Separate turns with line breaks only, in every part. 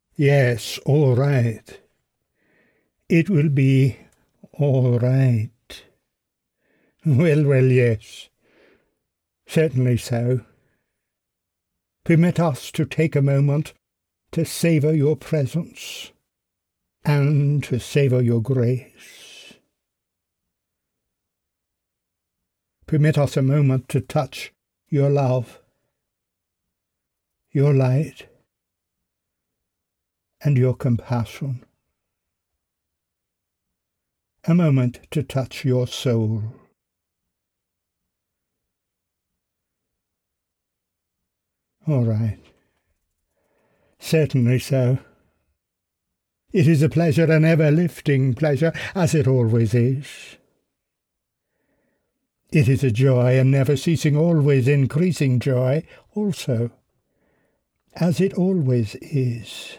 Yes, all right. It will be all right. Well, yes. Certainly so. Permit us to take a moment to savour your presence and to savour your grace. Permit us a moment to touch your love, your light, and your compassion. A moment to touch your soul. All right. Certainly so. It is a pleasure, an ever-lifting pleasure, as it always is. It is a joy, a never-ceasing, always increasing joy also, as it always is.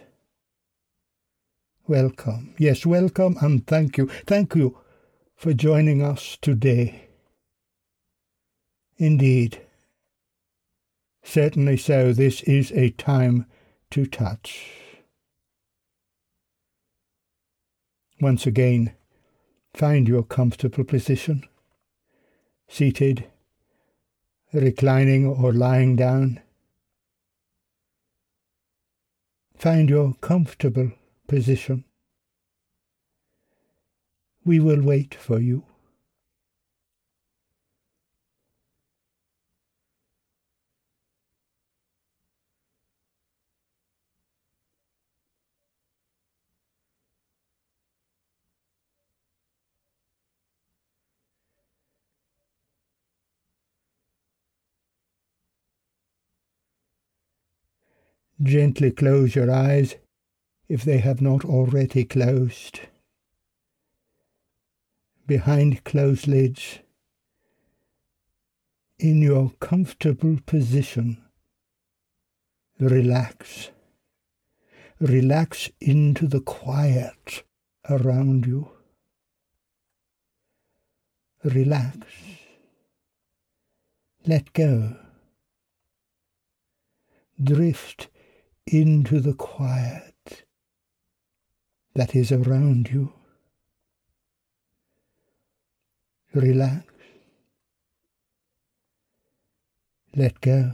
Welcome, yes, welcome, and thank you for joining us today. Indeed, certainly so, this is a time to touch. Once again, find your comfortable position, seated, reclining or lying down. Find your comfortable position. We will wait for you. Gently close your eyes if they have not already closed. Behind closed lids, in your comfortable position, relax. Relax into the quiet around you. Relax. Let go. Drift into the quiet that is around you. Relax. Let go.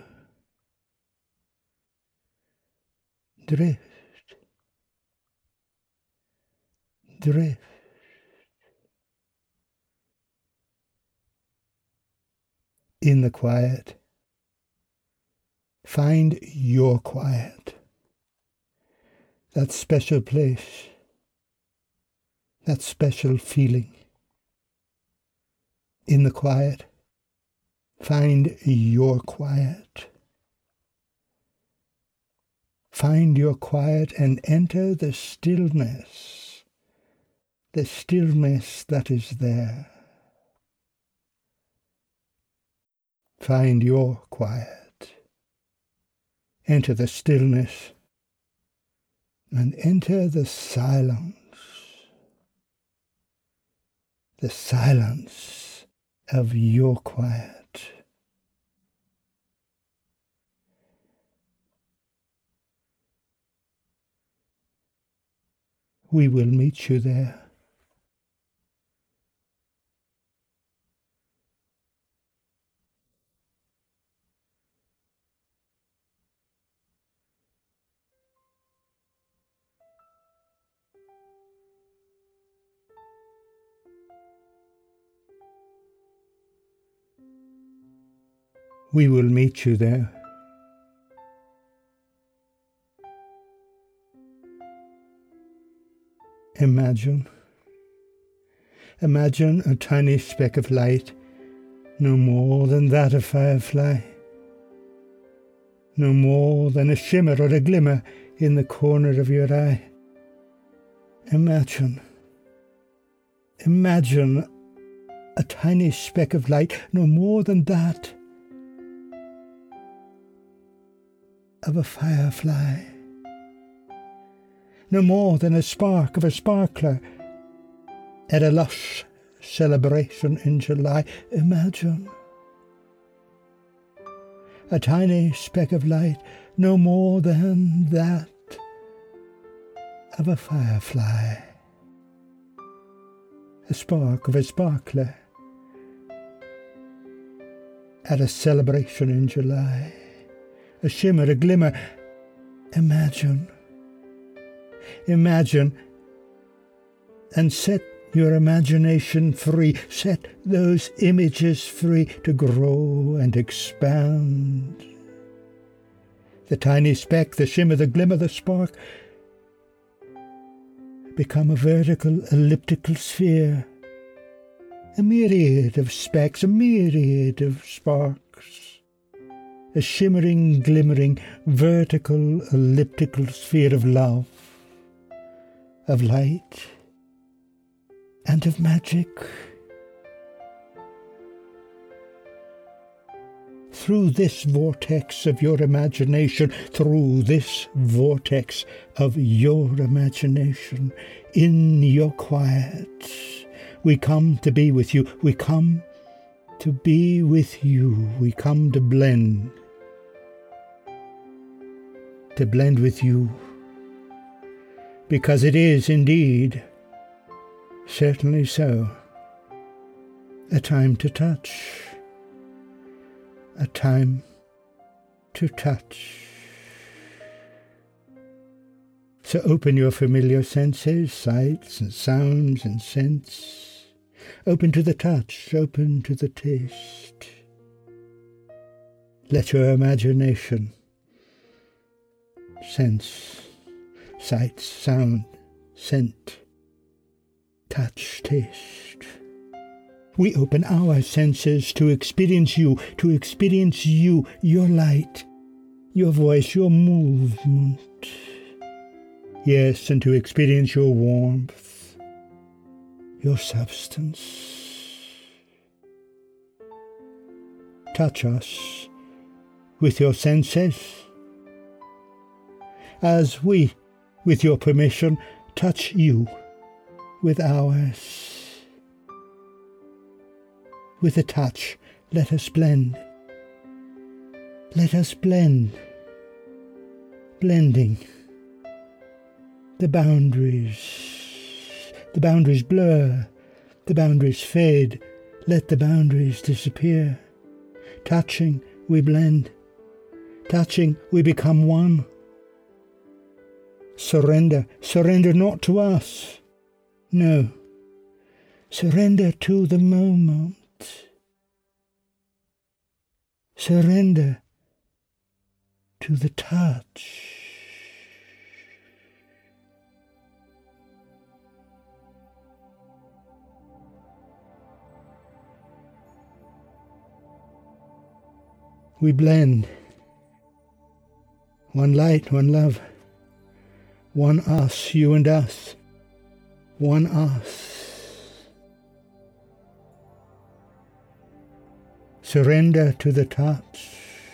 Drift. Drift. In the quiet, find your quiet. That special place, that special feeling. In the quiet, find your quiet. Find your quiet and enter the stillness that is there. Find your quiet. Enter the stillness and enter the silence of your quiet. We will meet you there. We will meet you there. Imagine a tiny speck of light, no more than that of firefly, no more than a shimmer or a glimmer in the corner of your eye. Imagine a tiny speck of light, no more than that of a firefly, no more than a spark of a sparkler at a lush celebration in July. Imagine a tiny speck of light, no more than that of a firefly, a spark of a sparkler at a celebration in July, a shimmer, a glimmer. Imagine and set your imagination free. Set those images free to grow and expand. The tiny speck, the shimmer, the glimmer, the spark become a vertical elliptical sphere, a myriad of specks, a myriad of sparks, a shimmering, glimmering, vertical elliptical sphere of love, of light, and of magic. Through this vortex of your imagination, through this vortex of your imagination, in your quiet, we come to be with you. We come to be with you. We come to blend with you. Because it is indeed, certainly so, a time to touch. A time to touch. So open your familiar senses, sights and sounds and scents. Open to the touch, open to the taste. Let your imagination sense, sight, sound, scent, touch, taste. We open our senses to experience you, your light, your voice, your movement. Yes, and to experience your warmth, your substance. Touch us with your senses, as we, with your permission, touch you with ours. With a touch, let us blend. Let us blend. Blending. The boundaries blur, the boundaries fade. Let the boundaries disappear. Touching, we blend. Touching, we become one. Surrender not to us. No. Surrender to the moment. Surrender to the touch. We blend. One light, one love. One us, you and us. One us. Surrender to the touch.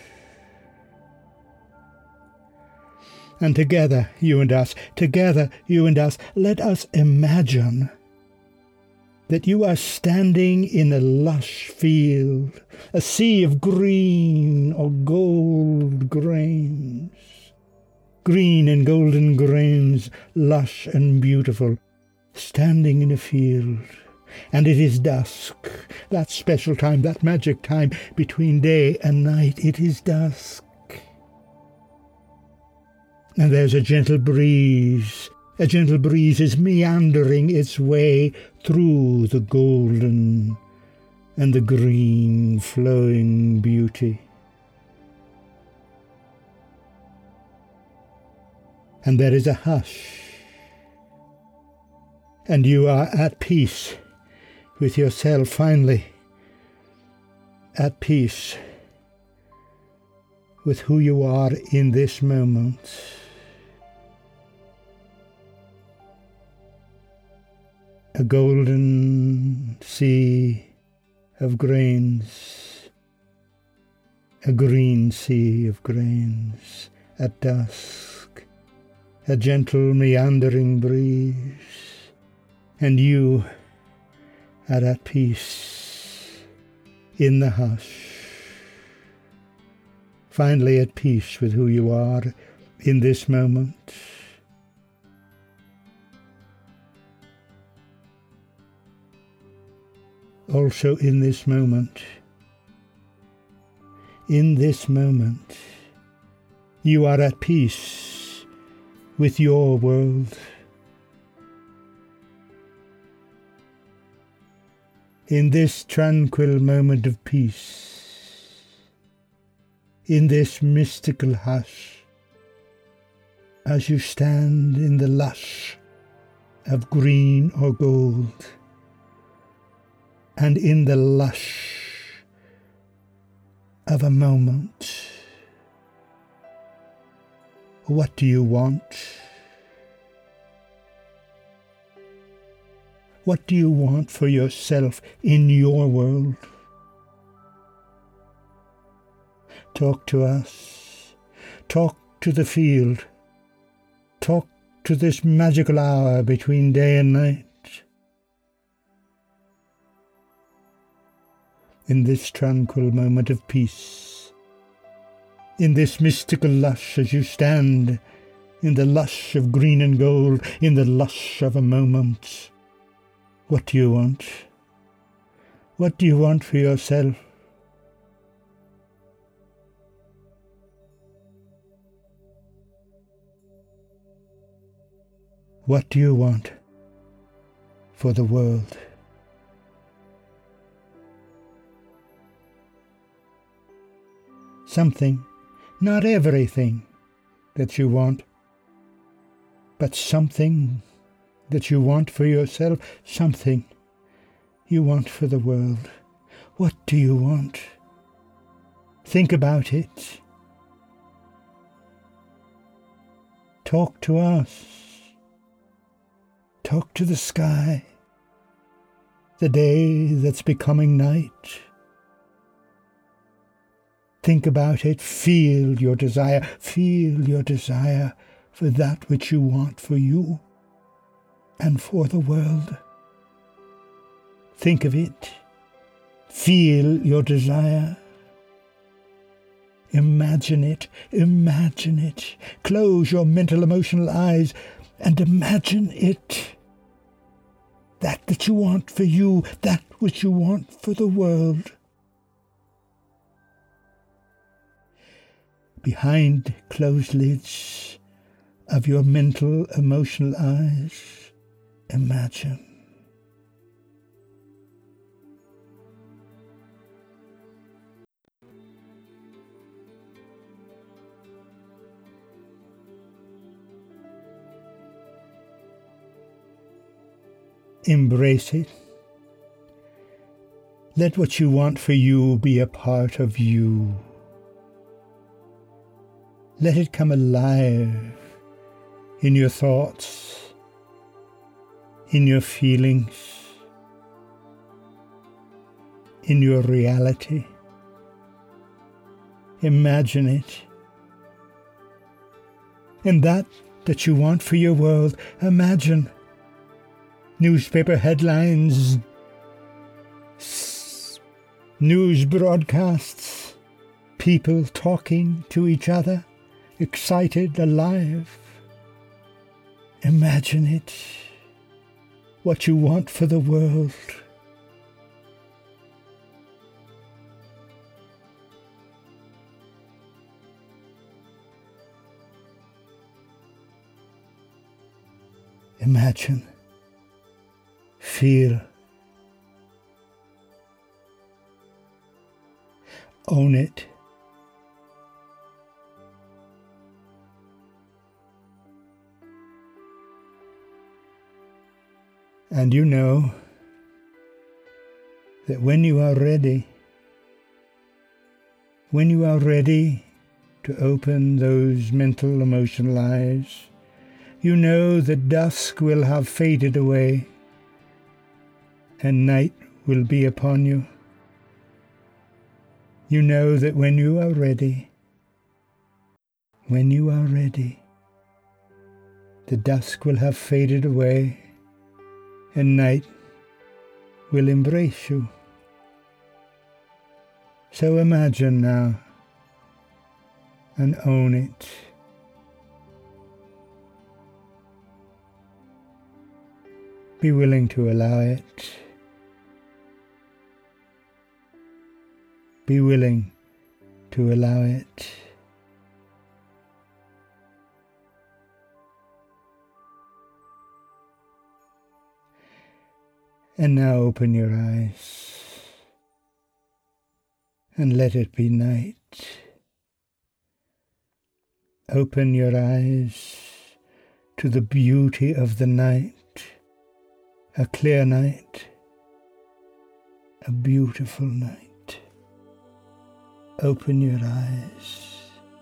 And together, you and us, let us imagine that you are standing in a lush field, a sea of green or gold grains. Green and golden grains, lush and beautiful, standing in a field. And it is dusk, that special time, that magic time between day and night. It is dusk. And there's a gentle breeze. A gentle breeze is meandering its way through the golden and the green flowing beauty. And there is a hush. And you are at peace with yourself, finally, at peace with who you are in this moment. A golden sea of grains, a green sea of grains at dusk, a gentle meandering breeze, and you are at peace in the hush, finally at peace with who you are in this moment. also in this moment. In this moment, you are at peace with your world. In this tranquil moment of peace, in this mystical hush, as you stand in the lush of green or gold, and in the lush of a moment, what do you want? What do you want for yourself in your world? Talk to us. Talk to the field. Talk to this magical hour between day and night. In this tranquil moment of peace, in this mystical lush as you stand, in the lush of green and gold, in the lush of a moment, what do you want? What do you want for yourself? What do you want for the world? Something, not everything that you want, but something that you want for yourself, something you want for the world. What do you want? Think about it. Talk to us. Talk to the sky, the day that's becoming night. Think about it. Feel your desire for that which you want for you and for the world. Think of it. Feel your desire. Imagine it. Imagine it. Close your mental, emotional eyes and imagine it. That you want for you, that which you want for the world. Behind closed lids of your mental, emotional eyes, imagine. Embrace it. Let what you want for you be a part of you. Let it come alive in your thoughts, in your feelings, in your reality. Imagine it. And that you want for your world, imagine. Newspaper headlines, news broadcasts, people talking to each other, excited, alive. Imagine it, what you want for the world. Imagine. Feel. Own it. And you know that when you are ready to open those mental, emotional eyes, you know that dusk will have faded away and night will be upon you. You know that when you are ready, the dusk will have faded away and night will embrace you. So imagine now and own it. Be willing to allow it Be willing to allow it. And now open your eyes and let it be night. Open your eyes to the beauty of the night, a clear night, a beautiful night. Open your eyes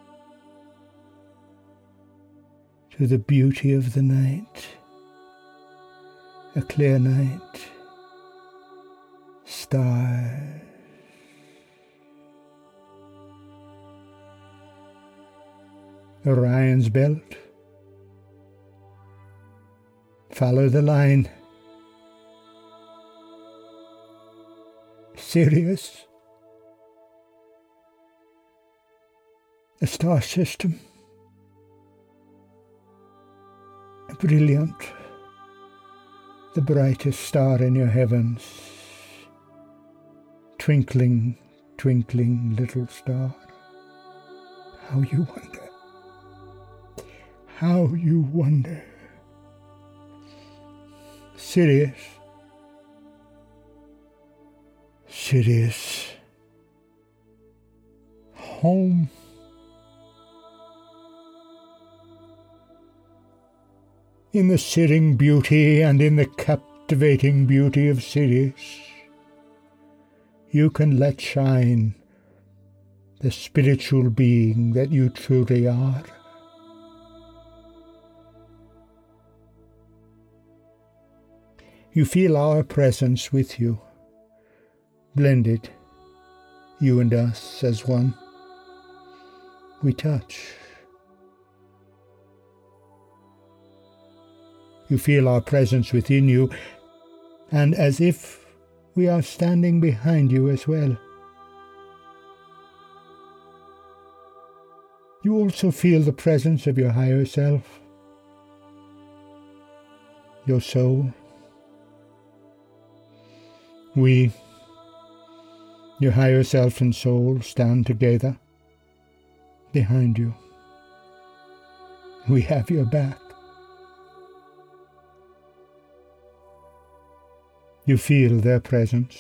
to the beauty of the night, a clear night, stars. Orion's belt. Follow the line. Sirius. A star system. Brilliant. The brightest star in your heavens. Twinkling, twinkling little star. How you wonder. How you wonder. Sirius. Sirius. Home. In the sitting beauty and in the captivating beauty of Sirius, you can let shine the spiritual being that you truly are. You feel our presence with you, blended, you and us as one. We touch. You feel our presence within you, and as if we are standing behind you as well. You also feel the presence of your higher self, your soul. We, your higher self and soul, stand together behind you. We have your back. You feel their presence,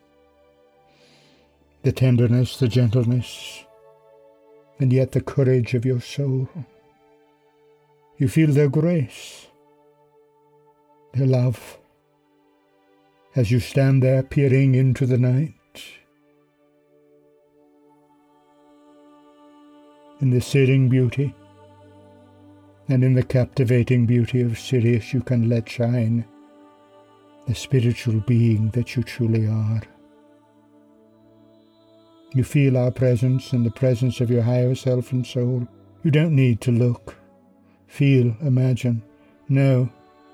the tenderness, the gentleness, and yet the courage of your soul. You feel their grace, their love, as you stand there peering into the night. In the searing beauty and in the captivating beauty of Sirius, you can let shine the spiritual being that you truly are. You feel our presence and the presence of your higher self and soul. You don't need to look, feel, imagine, know.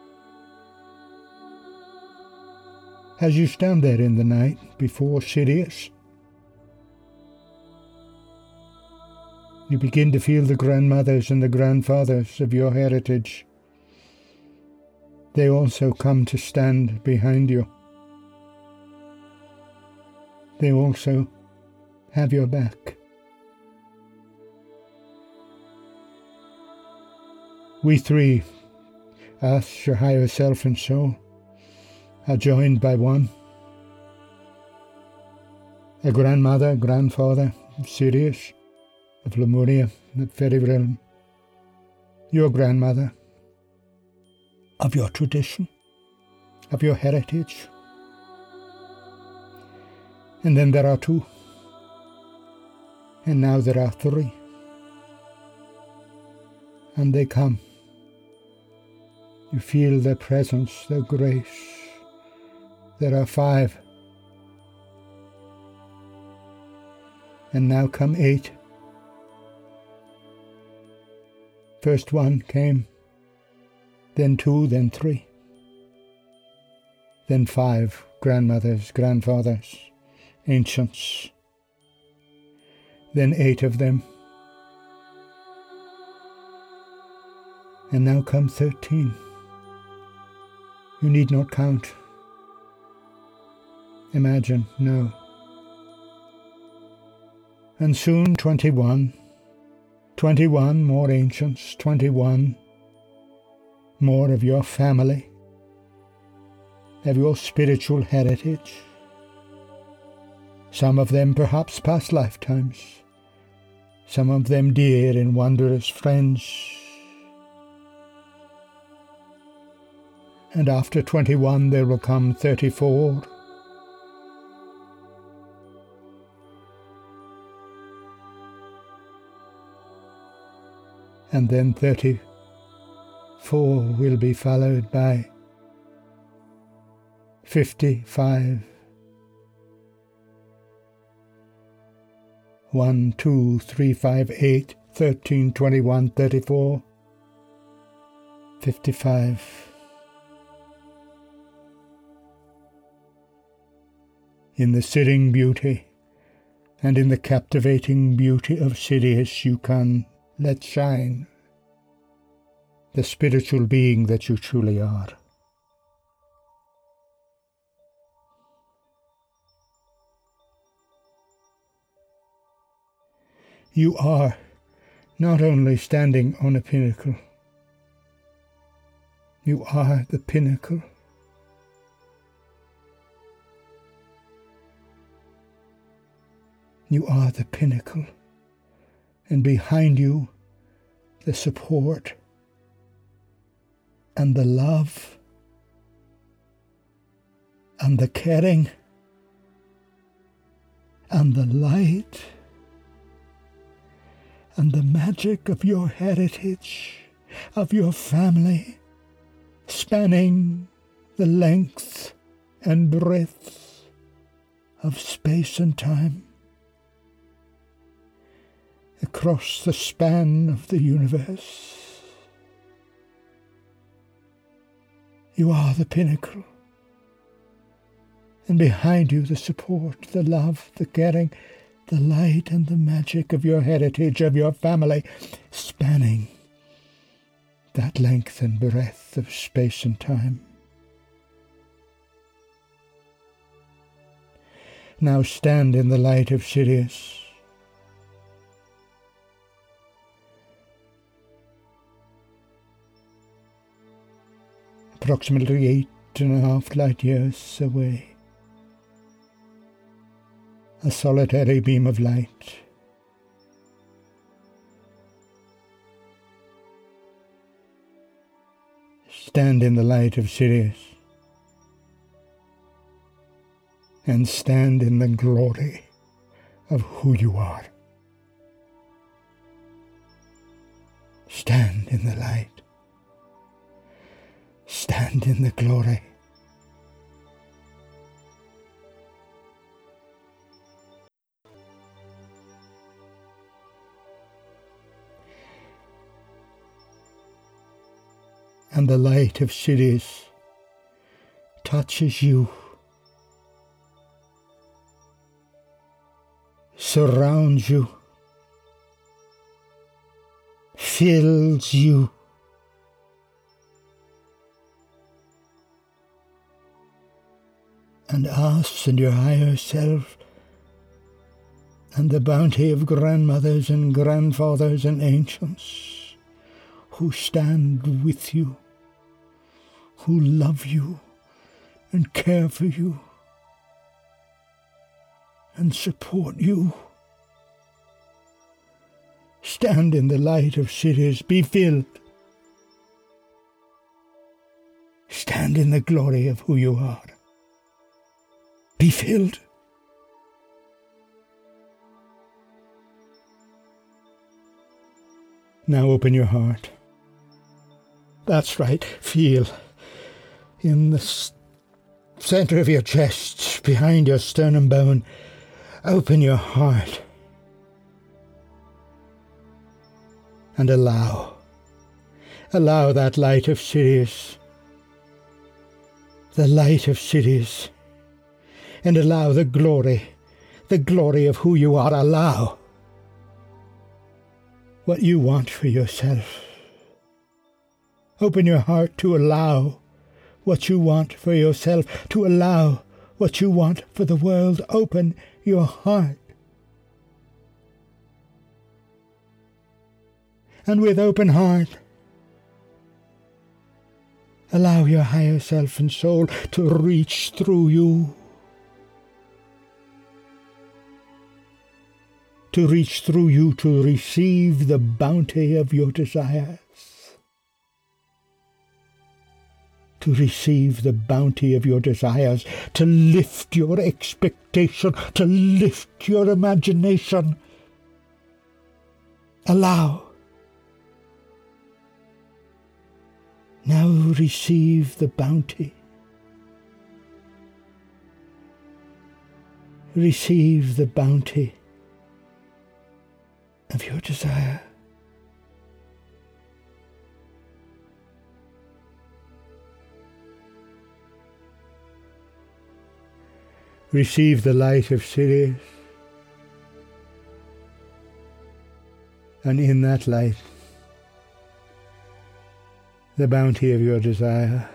As you stand there in the night before Sirius, you begin to feel the grandmothers and the grandfathers of your heritage. They also come to stand behind you. They also have your back. We three, us, your higher self and soul, are joined by one. A grandmother, grandfather of Sirius, of Lemuria, of Fairy Realm. Your grandmother, of your tradition, of your heritage. And then there are two. And now there are three. And they come. You feel their presence, their grace. There are 5. And now come 8. First 1 came, then 2, then 3. Then 5 grandmothers, grandfathers, ancients. Then 8 of them. And now come 13. You need not count. Imagine, no. And soon 21. 21 more ancients, 21 more of your family, of your spiritual heritage. Some of them perhaps past lifetimes, some of them dear and wondrous friends. And after 21 there will come 34. And then 34 will be followed by 55. 1, 2, 3, 5, 8, 13, 21, 34, 55. In the sitting beauty and in the captivating beauty of Sirius you can let shine the spiritual being that you truly are. You are not only standing on a pinnacle, you are the pinnacle. You are the pinnacle, and behind you, the support and the love and the caring and the light and the magic of your heritage, of your family, spanning the length and breadth of space and time, across the span of the universe. You are the pinnacle, and behind you the support, the love, the caring, the light and the magic of your heritage, of your family, spanning that length and breadth of space and time. Now stand in the light of Sirius. Approximately 8.5 light years away. A solitary beam of light. Stand in the light of Sirius, and stand in the glory of who you are. Stand in the light. Stand in the glory. And the light of Sirius touches you, surrounds you, fills you, and asks in your higher self and the bounty of grandmothers and grandfathers and ancients who stand with you, who love you and care for you and support you. Stand in the light of Sirius, be filled. Stand in the glory of who you are. Be filled. Now open your heart. That's right, feel. In the center of your chest, behind your sternum bone, open your heart and allow that light of Sirius, the light of Sirius, and allow the glory of who you are. Allow what you want for yourself. Open your heart to allow what you want for yourself, to allow what you want for the world. Open your heart and with open heart. Allow your higher self and soul to reach through you. To reach through you to receive the bounty of your desires. To receive the bounty of your desires, to lift your expectation, to lift your imagination. Allow. Now receive the bounty. Receive the bounty of your desire. Receive the light of Sirius, and in that light, the bounty of your desire.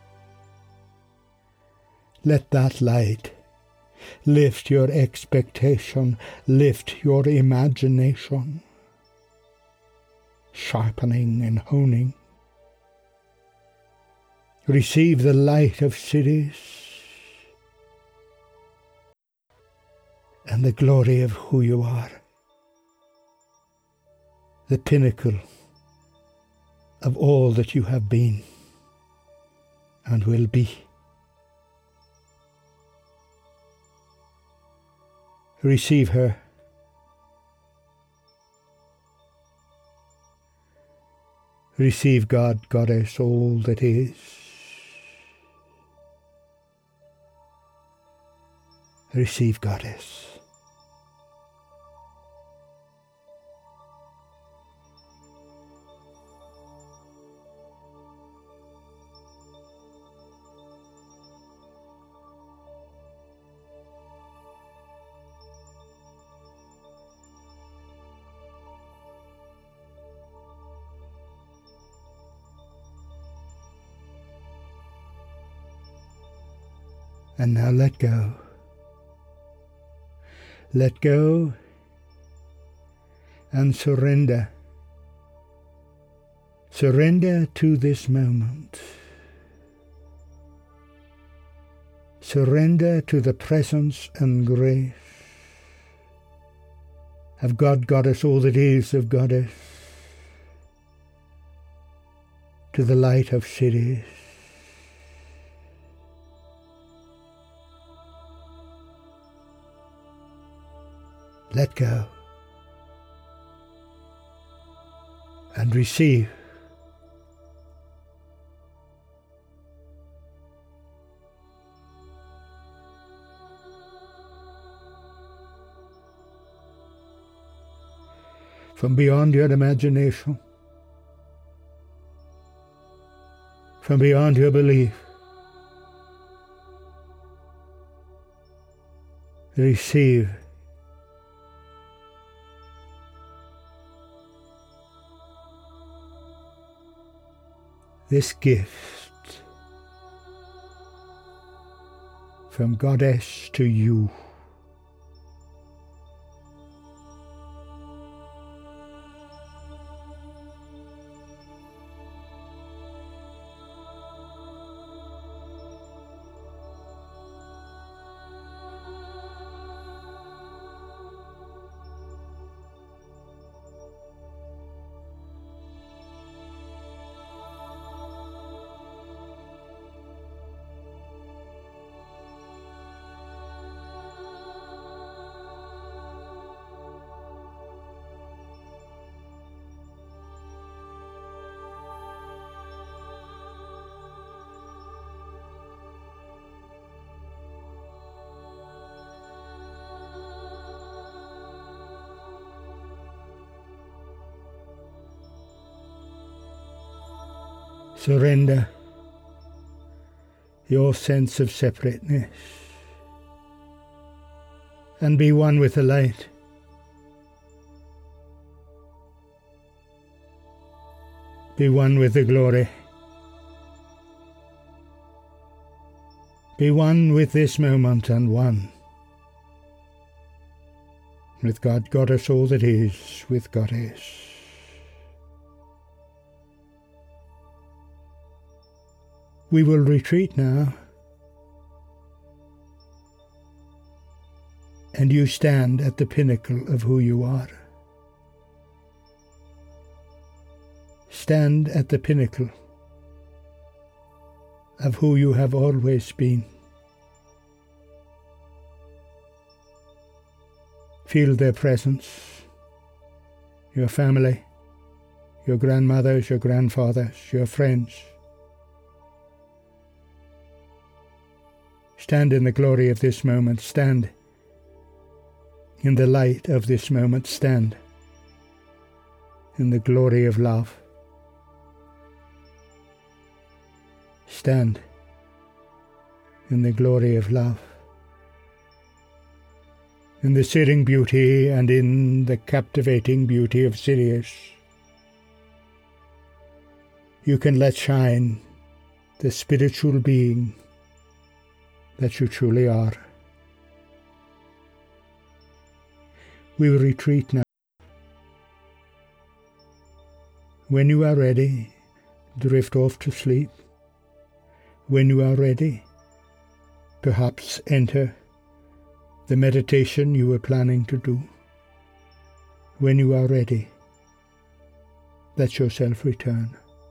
Let that light lift your expectation, lift your imagination, sharpening and honing. Receive the light of Sirius and the glory of who you are, the pinnacle of all that you have been and will be. Receive her. Receive God, Goddess, all that is. Receive Goddess. And now let go. Let go and surrender. Surrender to this moment. Surrender to the presence and grace of God, Goddess, all that is of Goddess, to the light of Sirius. Let go and receive. From beyond your imagination, from beyond your belief, receive this gift from Goddess to you. Surrender your sense of separateness and be one with the light. Be one with the glory. Be one with this moment and one with God, Goddess, all that is with Goddess. We will retreat now, and you stand at the pinnacle of who you are. Stand at the pinnacle of who you have always been. Feel their presence, your family, your grandmothers, your grandfathers, your friends. Stand in the glory of this moment. Stand in the light of this moment. Stand in the glory of love. Stand in the glory of love, in the searing beauty and in the captivating beauty of Sirius. You can let shine the spiritual being that you truly are. We will retreat now. When you are ready, drift off to sleep. When you are ready, perhaps enter the meditation you were planning to do. When you are ready, let yourself return.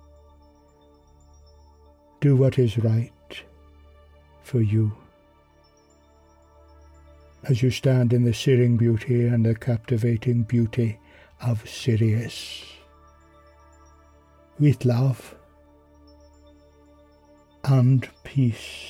Do what is right for you. As you stand in the searing beauty and the captivating beauty of Sirius. With love and peace.